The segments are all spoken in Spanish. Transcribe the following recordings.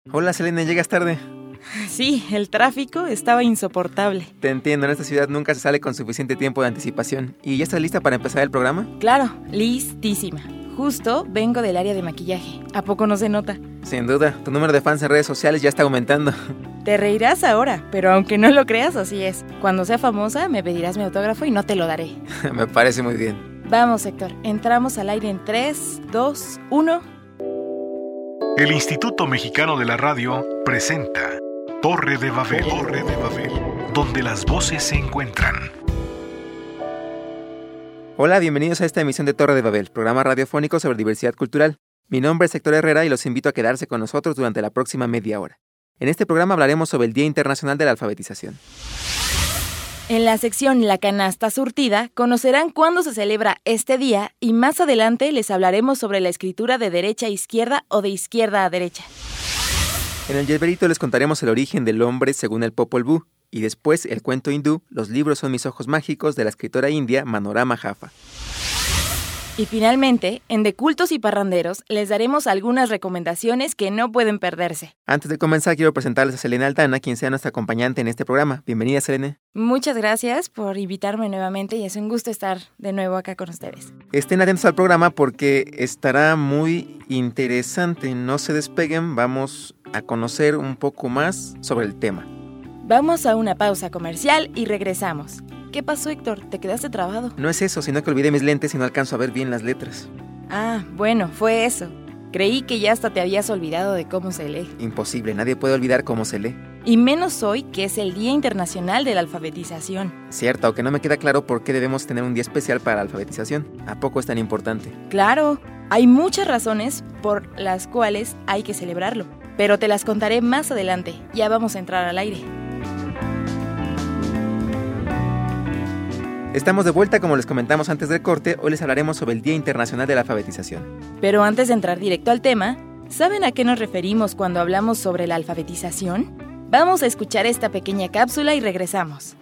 Hola Selene, ¿llegas tarde? Sí, el tráfico estaba insoportable. Te entiendo, en esta ciudad nunca se sale con suficiente tiempo de anticipación. ¿Y ya estás lista para empezar el programa? Claro, listísima. Justo vengo del área de maquillaje. ¿A poco no se nota? Sin duda, tu número de fans en redes sociales ya está aumentando. Te reirás ahora, pero aunque no lo creas, así es. Cuando sea famosa, me pedirás mi autógrafo y no te lo daré. Me parece muy bien. Vamos, Héctor, entramos al aire en 3, 2, 1... El Instituto Mexicano de la Radio presenta Torre de Babel, donde las voces se encuentran. Hola, bienvenidos a esta emisión de Torre de Babel, programa radiofónico sobre diversidad cultural. Mi nombre es Héctor Herrera y los invito a quedarse con nosotros durante la próxima media hora. En este programa hablaremos sobre el Día Internacional de la Alfabetización. En la sección La Canasta Surtida conocerán cuándo se celebra este día y más adelante les hablaremos sobre la escritura de derecha a izquierda o de izquierda a derecha. En el Yelverito les contaremos el origen del hombre según el Popol Vuh y después el cuento hindú Los libros son mis ojos mágicos de la escritora india Manorama Jaffa. Y finalmente, en De Cultos y Parranderos, les daremos algunas recomendaciones que no pueden perderse. Antes de comenzar, quiero presentarles a Selene Altana, quien sea nuestra acompañante en este programa. Bienvenida, Selene. Muchas gracias por invitarme nuevamente y es un gusto estar de nuevo acá con ustedes. Estén atentos al programa porque estará muy interesante. No se despeguen, vamos a conocer un poco más sobre el tema. Vamos a una pausa comercial y regresamos. ¿Qué pasó, Héctor? ¿Te quedaste trabado? No es eso, sino que olvidé mis lentes y no alcanzo a ver bien las letras. Ah, bueno, fue eso. Creí que ya hasta te habías olvidado de cómo se lee. Imposible, nadie puede olvidar cómo se lee. Y menos hoy, que es el Día Internacional de la Alfabetización. Cierto, aunque no me queda claro por qué debemos tener un día especial para la alfabetización. ¿A poco es tan importante? Claro, hay muchas razones por las cuales hay que celebrarlo. Pero te las contaré más adelante. Ya vamos a entrar al aire. Estamos de vuelta, como les comentamos antes del corte. Hoy les hablaremos sobre el Día Internacional de la Alfabetización. Pero antes de entrar directo al tema, ¿saben a qué nos referimos cuando hablamos sobre la alfabetización? Vamos a escuchar esta pequeña cápsula y regresamos.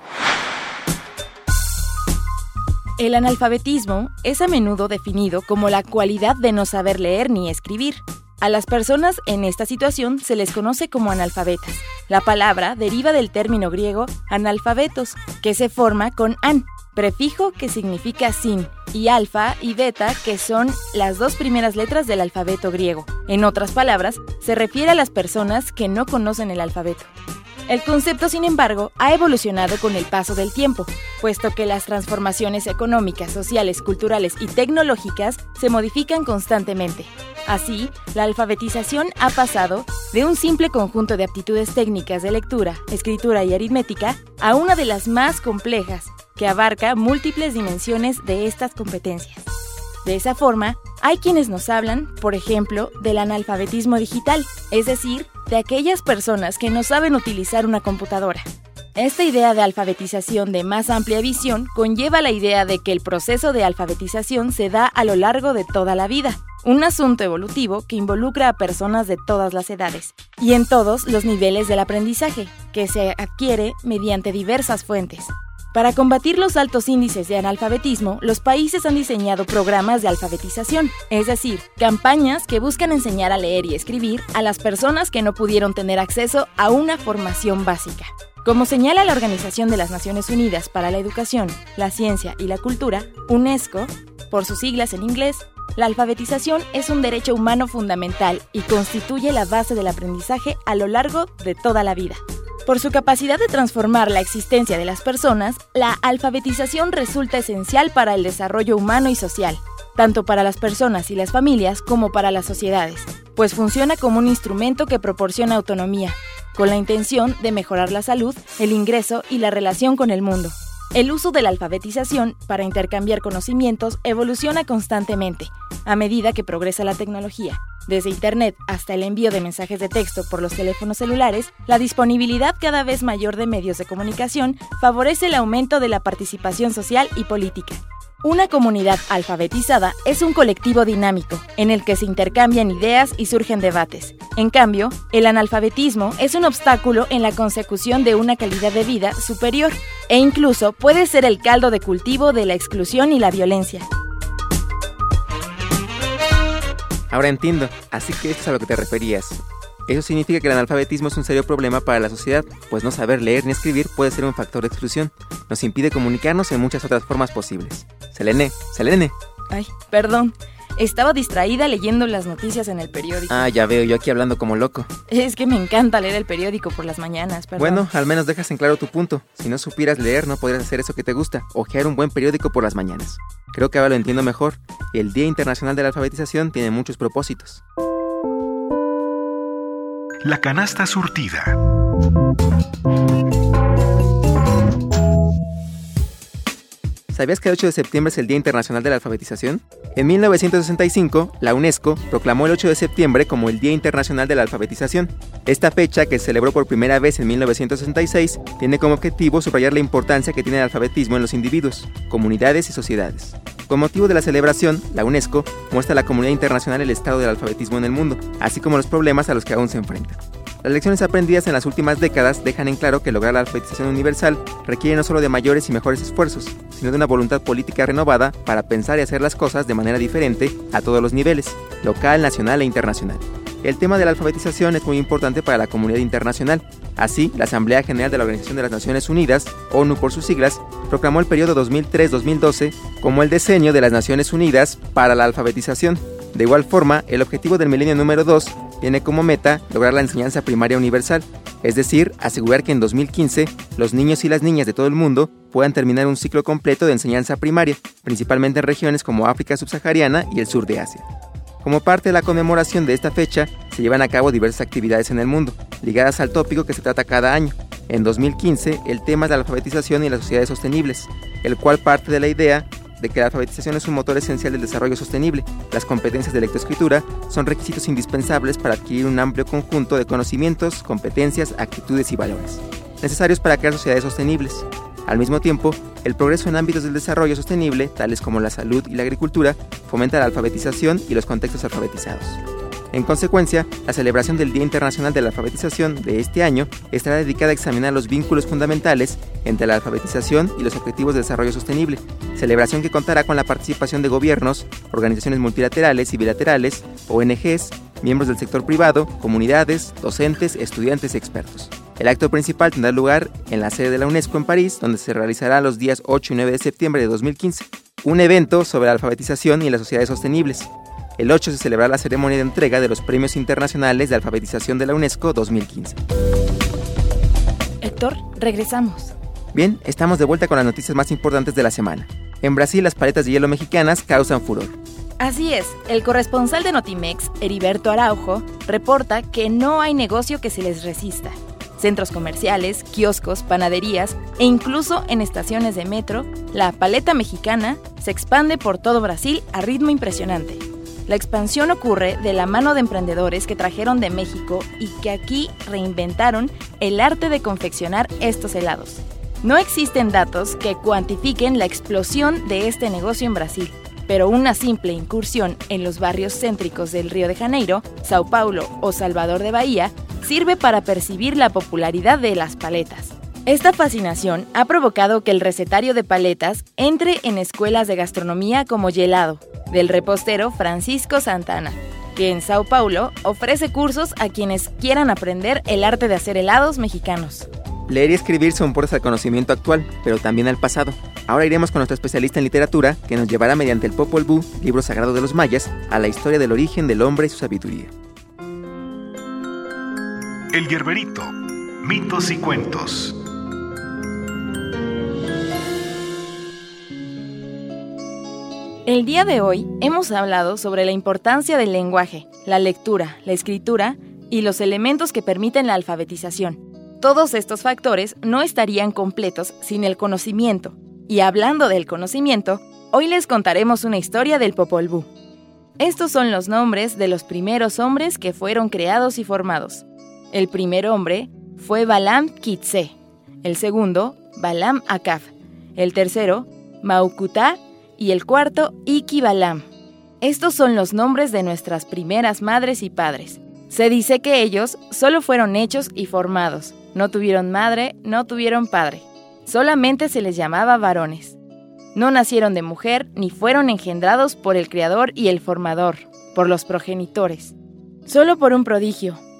El analfabetismo es a menudo definido como la cualidad de no saber leer ni escribir. A las personas en esta situación se les conoce como analfabetas. La palabra deriva del término griego analfabetos, que se forma con an, prefijo que significa sin, y alfa y beta, que son las dos primeras letras del alfabeto griego. En otras palabras, se refiere a las personas que no conocen el alfabeto. El concepto, sin embargo, ha evolucionado con el paso del tiempo, puesto que las transformaciones económicas, sociales, culturales y tecnológicas se modifican constantemente. Así, la alfabetización ha pasado de un simple conjunto de aptitudes técnicas de lectura, escritura y aritmética a una de las más complejas, que abarca múltiples dimensiones de estas competencias. De esa forma, hay quienes nos hablan, por ejemplo, del analfabetismo digital, es decir, de aquellas personas que no saben utilizar una computadora. Esta idea de alfabetización de más amplia visión conlleva la idea de que el proceso de alfabetización se da a lo largo de toda la vida, un asunto evolutivo que involucra a personas de todas las edades y en todos los niveles del aprendizaje, que se adquiere mediante diversas fuentes. Para combatir los altos índices de analfabetismo, los países han diseñado programas de alfabetización, es decir, campañas que buscan enseñar a leer y escribir a las personas que no pudieron tener acceso a una formación básica. Como señala la Organización de las Naciones Unidas para la Educación, la Ciencia y la Cultura, UNESCO, por sus siglas en inglés, la alfabetización es un derecho humano fundamental y constituye la base del aprendizaje a lo largo de toda la vida. Por su capacidad de transformar la existencia de las personas, la alfabetización resulta esencial para el desarrollo humano y social, tanto para las personas y las familias como para las sociedades, pues funciona como un instrumento que proporciona autonomía, con la intención de mejorar la salud, el ingreso y la relación con el mundo. El uso de la alfabetización para intercambiar conocimientos evoluciona constantemente, a medida que progresa la tecnología. Desde Internet hasta el envío de mensajes de texto por los teléfonos celulares, la disponibilidad cada vez mayor de medios de comunicación favorece el aumento de la participación social y política. Una comunidad alfabetizada es un colectivo dinámico, en el que se intercambian ideas y surgen debates. En cambio, el analfabetismo es un obstáculo en la consecución de una calidad de vida superior, e incluso puede ser el caldo de cultivo de la exclusión y la violencia. Ahora entiendo, así que esto es a lo que te referías. Eso significa que el analfabetismo es un serio problema para la sociedad, pues no saber leer ni escribir puede ser un factor de exclusión. Nos impide comunicarnos en muchas otras formas posibles. Selene. Ay, perdón. Estaba distraída leyendo las noticias en el periódico. Ah, ya veo, yo aquí hablando como loco. Es que me encanta leer el periódico por las mañanas, perdón. Bueno, al menos dejas en claro tu punto. Si no supieras leer, no podrías hacer eso que te gusta, hojear un buen periódico por las mañanas. Creo que ahora lo entiendo mejor. El Día Internacional de la Alfabetización tiene muchos propósitos. La canasta surtida. ¿Sabías que el 8 de septiembre es el Día Internacional de la Alfabetización? En 1965, la UNESCO proclamó el 8 de septiembre como el Día Internacional de la Alfabetización. Esta fecha, que se celebró por primera vez en 1966, tiene como objetivo subrayar la importancia que tiene el alfabetismo en los individuos, comunidades y sociedades. Con motivo de la celebración, la UNESCO muestra a la comunidad internacional el estado del alfabetismo en el mundo, así como los problemas a los que aún se enfrentan. Las lecciones aprendidas en las últimas décadas dejan en claro que lograr la alfabetización universal requiere no solo de mayores y mejores esfuerzos, sino de una voluntad política renovada para pensar y hacer las cosas de manera diferente a todos los niveles, local, nacional e internacional. El tema de la alfabetización es muy importante para la comunidad internacional. Así, la Asamblea General de la Organización de las Naciones Unidas, ONU por sus siglas, proclamó el periodo 2003-2012 como el decenio de las Naciones Unidas para la alfabetización. De igual forma, el objetivo del milenio número 2 tiene como meta lograr la enseñanza primaria universal, es decir, asegurar que en 2015 los niños y las niñas de todo el mundo puedan terminar un ciclo completo de enseñanza primaria, principalmente en regiones como África subsahariana y el sur de Asia. Como parte de la conmemoración de esta fecha, se llevan a cabo diversas actividades en el mundo, ligadas al tópico que se trata cada año. En 2015, el tema es la alfabetización y las sociedades sostenibles, el cual parte de la idea de que la alfabetización es un motor esencial del desarrollo sostenible. Las competencias de lectoescritura son requisitos indispensables para adquirir un amplio conjunto de conocimientos, competencias, actitudes y valores, necesarios para crear sociedades sostenibles. Al mismo tiempo, el progreso en ámbitos del desarrollo sostenible, tales como la salud y la agricultura, fomenta la alfabetización y los contextos alfabetizados. En consecuencia, la celebración del Día Internacional de la Alfabetización de este año estará dedicada a examinar los vínculos fundamentales entre la alfabetización y los objetivos de desarrollo sostenible, celebración que contará con la participación de gobiernos, organizaciones multilaterales y bilaterales, ONGs, miembros del sector privado, comunidades, docentes, estudiantes y expertos. El acto principal tendrá lugar en la sede de la UNESCO en París, donde se realizará los días 8 y 9 de septiembre de 2015, un evento sobre la alfabetización y las sociedades sostenibles. El 8 se celebrará la ceremonia de entrega de los Premios Internacionales de Alfabetización de la UNESCO 2015. Héctor, regresamos. Bien, estamos de vuelta con las noticias más importantes de la semana. En Brasil, las paletas de hielo mexicanas causan furor. Así es, el corresponsal de Notimex, Heriberto Araujo, reporta que no hay negocio que se les resista. Centros comerciales, kioscos, panaderías e incluso en estaciones de metro, la paleta mexicana se expande por todo Brasil a ritmo impresionante. La expansión ocurre de la mano de emprendedores que trajeron de México y que aquí reinventaron el arte de confeccionar estos helados. No existen datos que cuantifiquen la explosión de este negocio en Brasil, pero una simple incursión en los barrios céntricos del Río de Janeiro, Sao Paulo o Salvador de Bahía sirve para percibir la popularidad de las paletas. Esta fascinación ha provocado que el recetario de paletas entre en escuelas de gastronomía como Gelado, del repostero Francisco Santana, que en Sao Paulo ofrece cursos a quienes quieran aprender el arte de hacer helados mexicanos. Leer y escribir son puertas al conocimiento actual, pero también al pasado. Ahora iremos con nuestro especialista en literatura, que nos llevará mediante el Popol Vuh, libro sagrado de los mayas, a la historia del origen del hombre y su sabiduría. El Gerberito, mitos y cuentos. El día de hoy hemos hablado sobre la importancia del lenguaje, la lectura, la escritura y los elementos que permiten la alfabetización. Todos estos factores no estarían completos sin el conocimiento. Y hablando del conocimiento, hoy les contaremos una historia del Popol Vuh. Estos son los nombres de los primeros hombres que fueron creados y formados. El primer hombre fue Balam Quitze, el segundo, Balam Acab, el tercero, Maucutá, y el cuarto, Iki Balam. Estos son los nombres de nuestras primeras madres y padres. Se dice que ellos solo fueron hechos y formados. No tuvieron madre, no tuvieron padre. Solamente se les llamaba varones. No nacieron de mujer ni fueron engendrados por el Creador y el Formador, por los progenitores. Solo por un prodigio,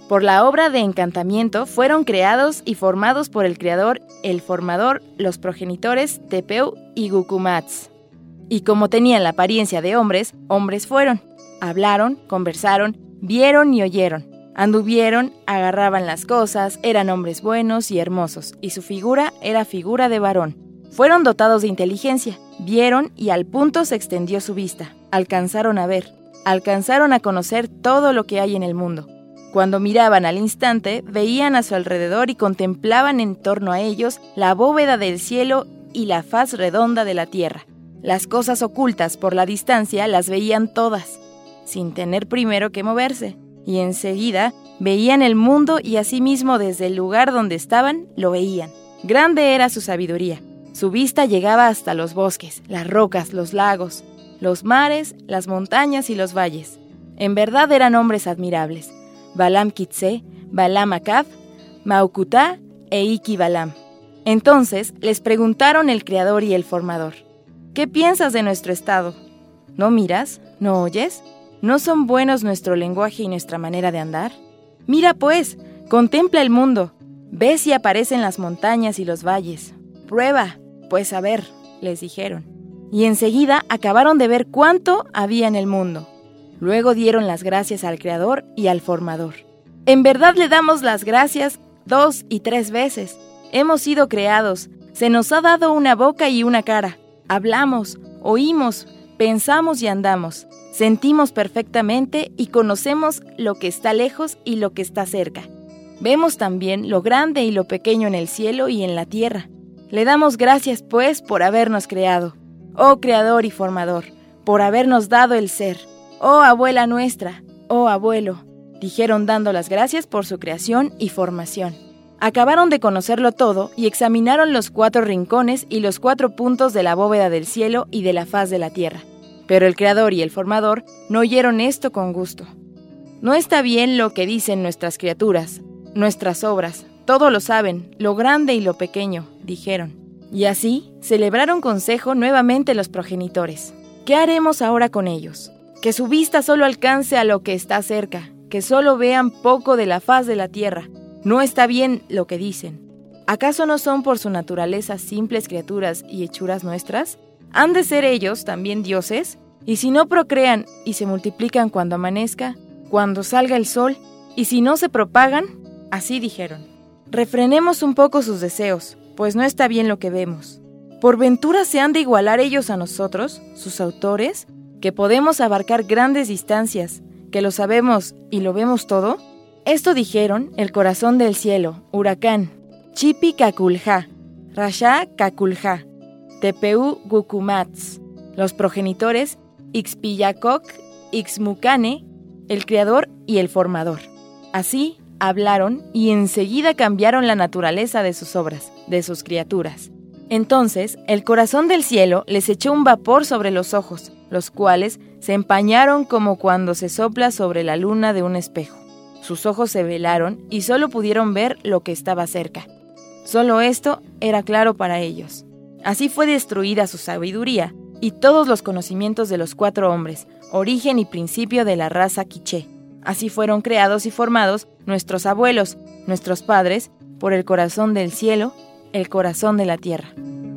Por la obra de encantamiento fueron creados y formados por el Creador, el Formador, los progenitores Tepeu y Gucumatz. Y como tenían la apariencia de hombres, hombres fueron. Hablaron, conversaron, vieron y oyeron. Anduvieron, agarraban las cosas, eran hombres buenos y hermosos, y su figura era figura de varón. Fueron dotados de inteligencia, vieron y al punto se extendió su vista. Alcanzaron a ver, alcanzaron a conocer todo lo que hay en el mundo. Cuando miraban al instante, veían a su alrededor y contemplaban en torno a ellos la bóveda del cielo y la faz redonda de la tierra. Las cosas ocultas por la distancia las veían todas, sin tener primero que moverse, y enseguida veían el mundo y asimismo desde el lugar donde estaban lo veían. Grande era su sabiduría. Su vista llegaba hasta los bosques, las rocas, los lagos, los mares, las montañas y los valles. En verdad eran hombres admirables. Balam Kitse, Balam Akab, Maucutá e Iki Balam. Entonces les preguntaron el Creador y el Formador: ¿qué piensas de nuestro estado? ¿No miras? ¿No oyes? ¿No son buenos nuestro lenguaje y nuestra manera de andar? Mira pues, contempla el mundo, ve si aparecen las montañas y los valles. Prueba, pues a ver, les dijeron. Y enseguida acabaron de ver cuánto había en el mundo. Luego dieron las gracias al Creador y al Formador. En verdad le damos las gracias 2 y 3 veces. Hemos sido creados, se nos ha dado una boca y una cara. Hablamos, oímos, pensamos y andamos. Sentimos perfectamente y conocemos lo que está lejos y lo que está cerca. Vemos también lo grande y lo pequeño en el cielo y en la tierra. Le damos gracias, pues, por habernos creado. Oh Creador y Formador, por habernos dado el ser. Oh abuela nuestra, oh abuelo, dijeron dando las gracias por su creación y formación. Acabaron de conocerlo todo y examinaron los 4 rincones y los 4 puntos de la bóveda del cielo y de la faz de la tierra. Pero el Creador y el Formador no oyeron esto con gusto. No está bien lo que dicen nuestras criaturas, nuestras obras, todo lo saben, lo grande y lo pequeño, dijeron. Y así celebraron consejo nuevamente los progenitores. ¿Qué haremos ahora con ellos? Que su vista solo alcance a lo que está cerca, que solo vean poco de la faz de la tierra. No está bien lo que dicen. ¿Acaso no son por su naturaleza simples criaturas y hechuras nuestras? ¿Han de ser ellos también dioses? Y si no procrean y se multiplican cuando amanezca, cuando salga el sol, y si no se propagan, así dijeron. Refrenemos un poco sus deseos, pues no está bien lo que vemos. ¿Por ventura se han de igualar ellos a nosotros, sus autores, que podemos abarcar grandes distancias, que lo sabemos y lo vemos todo? Esto dijeron el corazón del cielo, Huracán, Chipi Caculja, Rasha Caculja, Tepeu Gucumatz, los progenitores, Ixpillacoc, Ixmucane, el Creador y el Formador. Así hablaron y enseguida cambiaron la naturaleza de sus obras, de sus criaturas. Entonces el corazón del cielo les echó un vapor sobre los ojos, los cuales se empañaron como cuando se sopla sobre la luna de un espejo. Sus ojos se velaron y solo pudieron ver lo que estaba cerca. Solo esto era claro para ellos. Así fue destruida su sabiduría y todos los conocimientos de los 4 hombres, origen y principio de la raza quiché. Así fueron creados y formados nuestros abuelos, nuestros padres, por el corazón del cielo, el corazón de la tierra.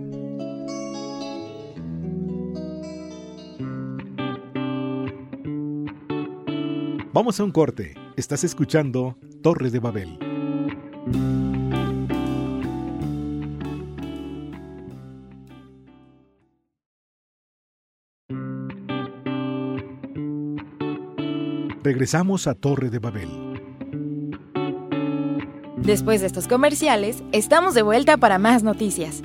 Vamos a un corte. Estás escuchando Torre de Babel. Regresamos a Torre de Babel. Después de estos comerciales, estamos de vuelta para más noticias.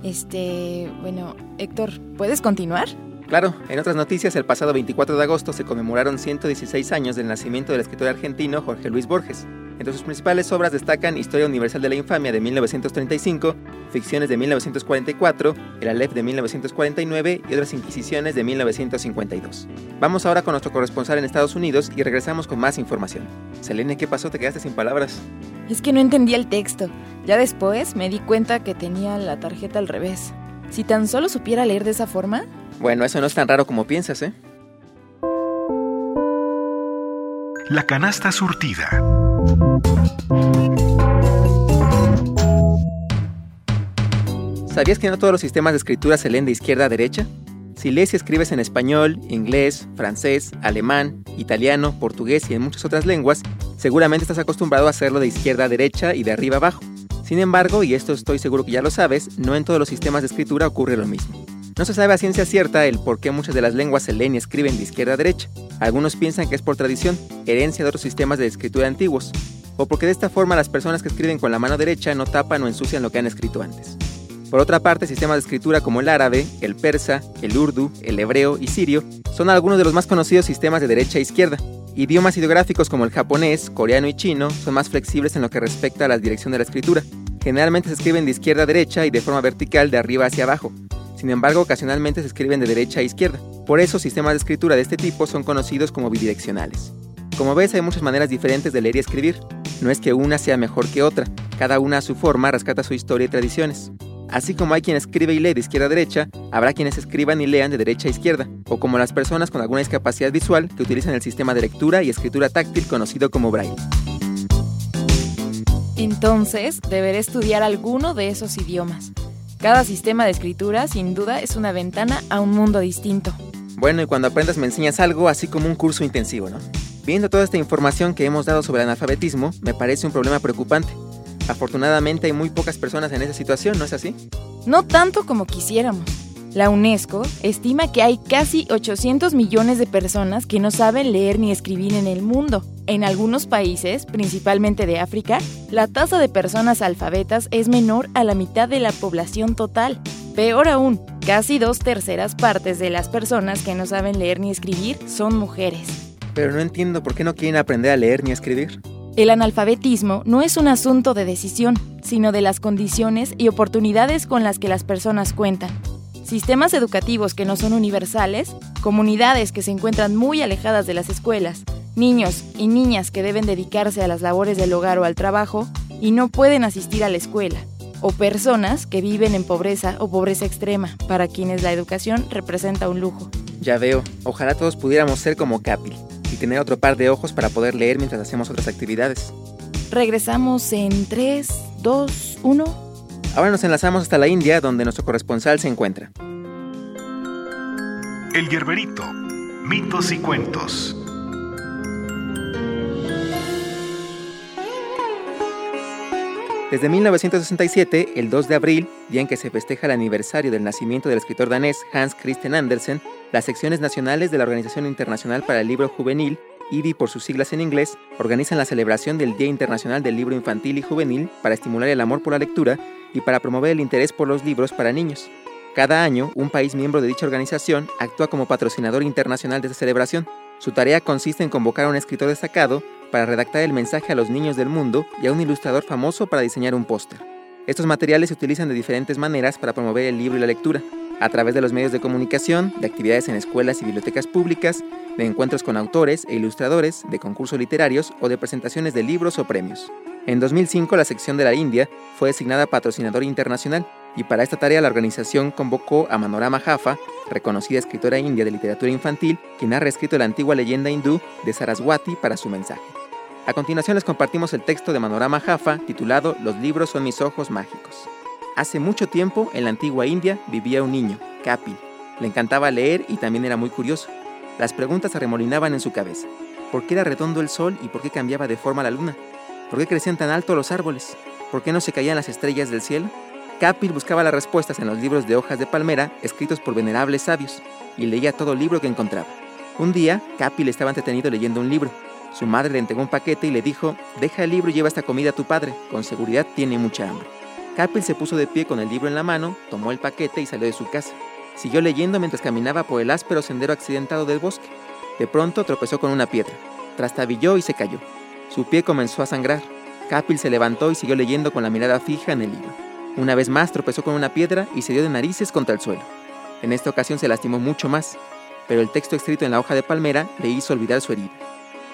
Héctor, ¿puedes continuar? Claro, en otras noticias, el pasado 24 de agosto se conmemoraron 116 años del nacimiento del escritor argentino Jorge Luis Borges. Entre sus principales obras destacan Historia Universal de la Infamia de 1935, Ficciones de 1944, El Aleph de 1949 y Otras Inquisiciones de 1952. Vamos ahora con nuestro corresponsal en Estados Unidos y regresamos con más información. Selene, ¿qué pasó? ¿Te quedaste sin palabras? Es que no entendía el texto. Ya después me di cuenta que tenía la tarjeta al revés. Si tan solo supiera leer de esa forma... Bueno, eso no es tan raro como piensas, ¿eh? La canasta surtida. ¿Sabías que no todos los sistemas de escritura se leen de izquierda a derecha? Si lees y escribes en español, inglés, francés, alemán, italiano, portugués y en muchas otras lenguas, seguramente estás acostumbrado a hacerlo de izquierda a derecha y de arriba a abajo. Sin embargo, y esto estoy seguro que ya lo sabes, no en todos los sistemas de escritura ocurre lo mismo. No se sabe a ciencia cierta el por qué muchas de las lenguas se leen y escriben de izquierda a derecha. Algunos piensan que es por tradición, herencia de otros sistemas de escritura antiguos, o porque de esta forma las personas que escriben con la mano derecha no tapan o ensucian lo que han escrito antes. Por otra parte, sistemas de escritura como el árabe, el persa, el urdu, el hebreo y sirio son algunos de los más conocidos sistemas de derecha a izquierda. Idiomas ideográficos como el japonés, coreano y chino son más flexibles en lo que respecta a la dirección de la escritura. Generalmente se escriben de izquierda a derecha y de forma vertical de arriba hacia abajo. Sin embargo, ocasionalmente se escriben de derecha a izquierda. Por eso, sistemas de escritura de este tipo son conocidos como bidireccionales. Como ves, hay muchas maneras diferentes de leer y escribir. No es que una sea mejor que otra. Cada una a su forma rescata su historia y tradiciones. Así como hay quien escribe y lee de izquierda a derecha, habrá quienes escriban y lean de derecha a izquierda, o como las personas con alguna discapacidad visual que utilizan el sistema de lectura y escritura táctil conocido como Braille. Entonces, deberé estudiar alguno de esos idiomas. Cada sistema de escritura, sin duda, es una ventana a un mundo distinto. Bueno, y cuando aprendas me enseñas algo, así como un curso intensivo, ¿no? Viendo toda esta información que hemos dado sobre el analfabetismo, me parece un problema preocupante. Afortunadamente hay muy pocas personas en esa situación, ¿no es así? No tanto como quisiéramos. La UNESCO estima que hay casi 800 millones de personas que no saben leer ni escribir en el mundo. En algunos países, principalmente de África, la tasa de personas alfabetas es menor a la mitad de la población total. Peor aún, casi 2/3 partes de las personas que no saben leer ni escribir son mujeres. Pero no entiendo por qué no quieren aprender a leer ni a escribir. El analfabetismo no es un asunto de decisión, sino de las condiciones y oportunidades con las que las personas cuentan. Sistemas educativos que no son universales, comunidades que se encuentran muy alejadas de las escuelas, niños y niñas que deben dedicarse a las labores del hogar o al trabajo y no pueden asistir a la escuela, o personas que viven en pobreza o pobreza extrema, para quienes la educación representa un lujo. Ya veo, ojalá todos pudiéramos ser como Kapil y tener otro par de ojos para poder leer mientras hacemos otras actividades. Regresamos en 3, 2, 1... Ahora nos enlazamos hasta la India, donde nuestro corresponsal se encuentra. El Yerberito, mitos y cuentos. Desde 1967, el 2 de abril, día en que se festeja el aniversario del nacimiento del escritor danés Hans Christian Andersen, las secciones nacionales de la Organización Internacional para el Libro Juvenil, IDI por sus siglas en inglés, organizan la celebración del Día Internacional del Libro Infantil y Juvenil para estimular el amor por la lectura y para promover el interés por los libros para niños. Cada año, un país miembro de dicha organización actúa como patrocinador internacional de esta celebración. Su tarea consiste en convocar a un escritor destacado para redactar el mensaje a los niños del mundo y a un ilustrador famoso para diseñar un póster. Estos materiales se utilizan de diferentes maneras para promover el libro y la lectura, a través de los medios de comunicación, de actividades en escuelas y bibliotecas públicas, de encuentros con autores e ilustradores, de concursos literarios o de presentaciones de libros o premios. En 2005, la sección de la India fue designada patrocinador internacional y para esta tarea la organización convocó a Manorama Jaffa, reconocida escritora india de literatura infantil, quien ha reescrito la antigua leyenda hindú de Saraswati para su mensaje. A continuación les compartimos el texto de Manorama Jaffa titulado Los libros son mis ojos mágicos. Hace mucho tiempo, en la antigua India, vivía un niño, Kapil. Le encantaba leer y también era muy curioso. Las preguntas se arremolinaban en su cabeza. ¿Por qué era redondo el sol y por qué cambiaba de forma la luna? ¿Por qué crecían tan alto los árboles? ¿Por qué no se caían las estrellas del cielo? Kapil buscaba las respuestas en los libros de hojas de palmera escritos por venerables sabios y leía todo libro que encontraba. Un día, Kapil estaba entretenido leyendo un libro. Su madre le entregó un paquete y le dijo: «Deja el libro y lleva esta comida a tu padre, con seguridad tiene mucha hambre». Kapil se puso de pie con el libro en la mano, tomó el paquete y salió de su casa. Siguió leyendo mientras caminaba por el áspero sendero accidentado del bosque. De pronto tropezó con una piedra, trastabilló y se cayó. Su pie comenzó a sangrar. Kapil se levantó y siguió leyendo con la mirada fija en el libro. Una vez más tropezó con una piedra y se dio de narices contra el suelo. En esta ocasión se lastimó mucho más, pero el texto escrito en la hoja de palmera le hizo olvidar su herida.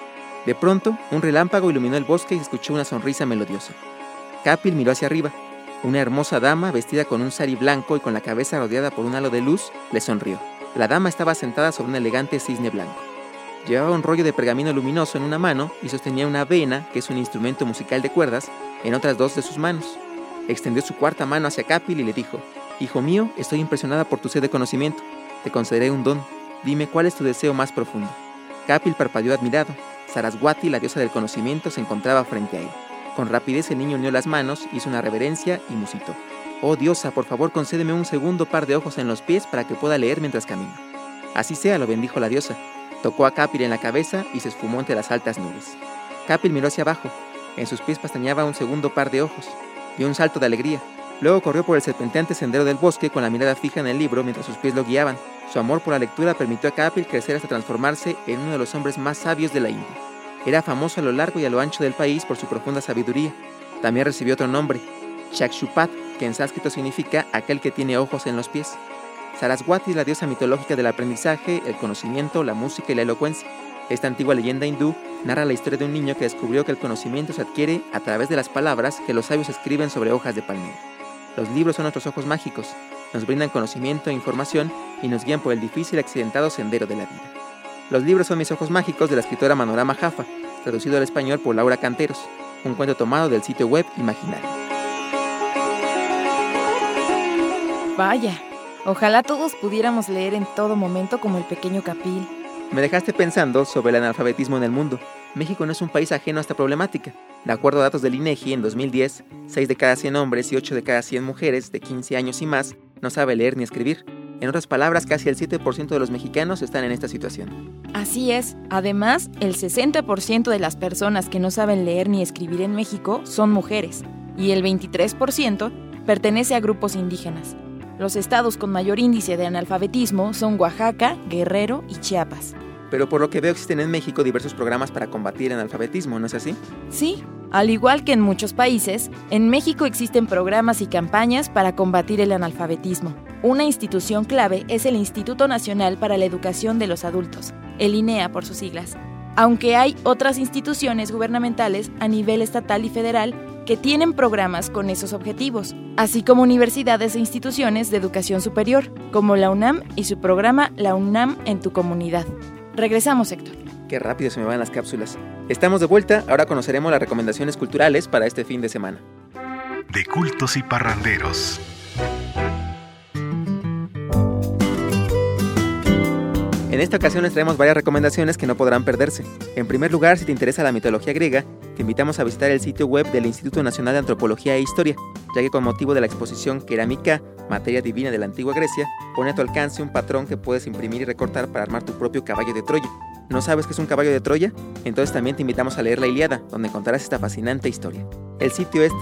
De pronto, un relámpago iluminó el bosque y escuchó una sonrisa melodiosa. Kapil miró hacia arriba. Una hermosa dama, vestida con un sari blanco y con la cabeza rodeada por un halo de luz, le sonrió. La dama estaba sentada sobre un elegante cisne blanco. Llevaba un rollo de pergamino luminoso en una mano y sostenía una vena, que es un instrumento musical de cuerdas, en otras 2 de sus manos. Extendió su cuarta mano hacia Kapil y le dijo: «Hijo mío, estoy impresionada por tu sed de conocimiento. Te concederé un don. Dime cuál es tu deseo más profundo». Kapil parpadeó admirado. Saraswati, la diosa del conocimiento, se encontraba frente a él. Con rapidez el niño unió las manos, hizo una reverencia y musitó: «Oh diosa, por favor concédeme un segundo par de ojos en los pies para que pueda leer mientras camino». «Así sea», lo bendijo la diosa. Tocó a Kapil en la cabeza y se esfumó entre las altas nubes. Kapil miró hacia abajo. En sus pies pestañeaba un segundo par de ojos. Dio un salto de alegría. Luego corrió por el serpenteante sendero del bosque con la mirada fija en el libro mientras sus pies lo guiaban. Su amor por la lectura permitió a Kapil crecer hasta transformarse en uno de los hombres más sabios de la India. Era famoso a lo largo y a lo ancho del país por su profunda sabiduría. También recibió otro nombre, Chakshupat, que en sánscrito significa aquel que tiene ojos en los pies. Saraswati es la diosa mitológica del aprendizaje, el conocimiento, la música y la elocuencia. Esta antigua leyenda hindú narra la historia de un niño que descubrió que el conocimiento se adquiere a través de las palabras que los sabios escriben sobre hojas de palmera. Los libros son nuestros ojos mágicos, nos brindan conocimiento e información y nos guían por el difícil y accidentado sendero de la vida. Los libros son mis ojos mágicos, de la escritora Manorama Jaffa, traducido al español por Laura Canteros, un cuento tomado del sitio web Imaginario. Vaya, ojalá todos pudiéramos leer en todo momento como el pequeño Kapil. Me dejaste pensando sobre el analfabetismo en el mundo. México no es un país ajeno a esta problemática. De acuerdo a datos del INEGI, en 2010, 6 de cada 100 hombres y 8 de cada 100 mujeres de 15 años y más no sabe leer ni escribir. En otras palabras, casi el 7% de los mexicanos están en esta situación. Así es. Además, el 60% de las personas que no saben leer ni escribir en México son mujeres, y el 23% pertenece a grupos indígenas. Los estados con mayor índice de analfabetismo son Oaxaca, Guerrero y Chiapas. Pero por lo que veo existen en México diversos programas para combatir el analfabetismo, ¿no es así? Sí, al igual que en muchos países, en México existen programas y campañas para combatir el analfabetismo. Una institución clave es el Instituto Nacional para la Educación de los Adultos, el INEA por sus siglas. Aunque hay otras instituciones gubernamentales a nivel estatal y federal que tienen programas con esos objetivos, así como universidades e instituciones de educación superior, como la UNAM y su programa La UNAM en tu comunidad. Regresamos, Héctor. Qué rápido se me van las cápsulas. Estamos de vuelta, ahora conoceremos las recomendaciones culturales para este fin de semana. De cultos y parranderos. En esta ocasión les traemos varias recomendaciones que no podrán perderse. En primer lugar, si te interesa la mitología griega, te invitamos a visitar el sitio web del Instituto Nacional de Antropología e Historia, ya que con motivo de la exposición Keramika, materia divina de la antigua Grecia, pone a tu alcance un patrón que puedes imprimir y recortar para armar tu propio caballo de Troya. ¿No sabes qué es un caballo de Troya? Entonces también te invitamos a leer la Ilíada, donde encontrarás esta fascinante historia. El sitio es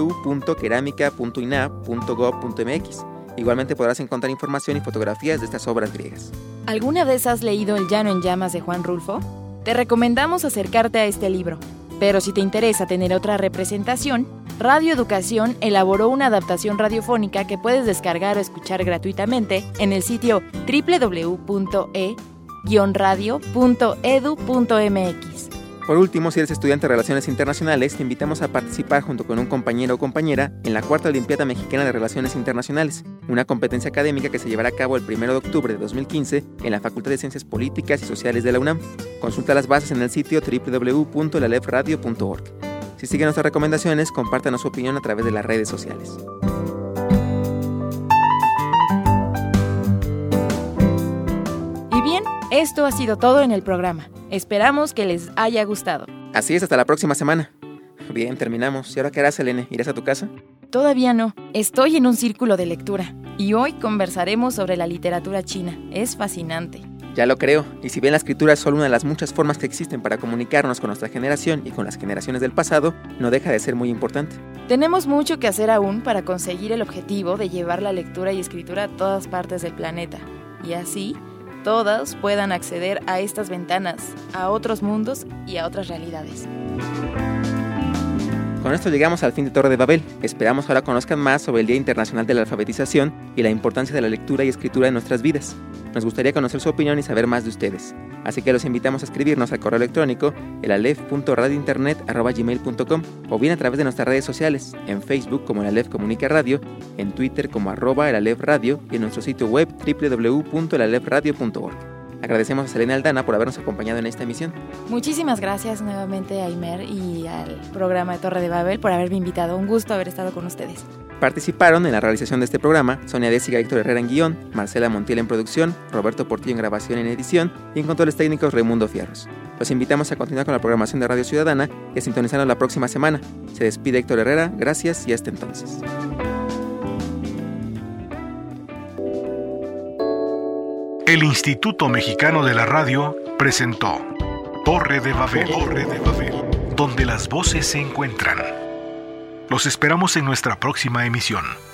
www.keramica.ina.gov.mx. Igualmente podrás encontrar información y fotografías de estas obras griegas. ¿Alguna vez has leído El llano en llamas de Juan Rulfo? Te recomendamos acercarte a este libro. Pero si te interesa tener otra representación, Radio Educación elaboró una adaptación radiofónica que puedes descargar o escuchar gratuitamente en el sitio www.e-radio.edu.mx. Por último, si eres estudiante de Relaciones Internacionales, te invitamos a participar junto con un compañero o compañera en la Cuarta Olimpiada Mexicana de Relaciones Internacionales, una competencia académica que se llevará a cabo el 1 de octubre de 2015 en la Facultad de Ciencias Políticas y Sociales de la UNAM. Consulta las bases en el sitio www.lalefradio.org. Si siguen nuestras recomendaciones, compártanos su opinión a través de las redes sociales. Y bien, esto ha sido todo en el programa. Esperamos que les haya gustado. Así es, hasta la próxima semana. Bien, terminamos. ¿Y ahora qué harás, Selene? ¿Irás a tu casa? Todavía no. Estoy en un círculo de lectura. Y hoy conversaremos sobre la literatura china. Es fascinante. Ya lo creo. Y si bien la escritura es solo una de las muchas formas que existen para comunicarnos con nuestra generación y con las generaciones del pasado, no deja de ser muy importante. Tenemos mucho que hacer aún para conseguir el objetivo de llevar la lectura y escritura a todas partes del planeta. Y así, todas puedan acceder a estas ventanas, a otros mundos y a otras realidades. Con esto llegamos al fin de Torre de Babel. Esperamos ahora conozcan más sobre el Día Internacional de la Alfabetización y la importancia de la lectura y escritura en nuestras vidas. Nos gustaría conocer su opinión y saber más de ustedes. Así que los invitamos a escribirnos al correo electrónico elalef.radiointernet@gmail.com o bien a través de nuestras redes sociales, en Facebook como Elalef Comunica Radio, en Twitter como @elalefradio y en nuestro sitio web www.elalefradio.org. Agradecemos a Selene Aldana por habernos acompañado en esta emisión. Muchísimas gracias nuevamente a Imer y al programa de Torre de Babel por haberme invitado. Un gusto haber estado con ustedes. Participaron en la realización de este programa Sonia Désiga y Héctor Herrera en guión, Marcela Montiel en producción, Roberto Portillo en grabación y en edición y en controles técnicos Raimundo Fierros. Los invitamos a continuar con la programación de Radio Ciudadana y a sintonizarnos la próxima semana. Se despide Héctor Herrera, gracias y hasta entonces. El Instituto Mexicano de la Radio presentó Torre de Babel, donde las voces se encuentran. Los esperamos en nuestra próxima emisión.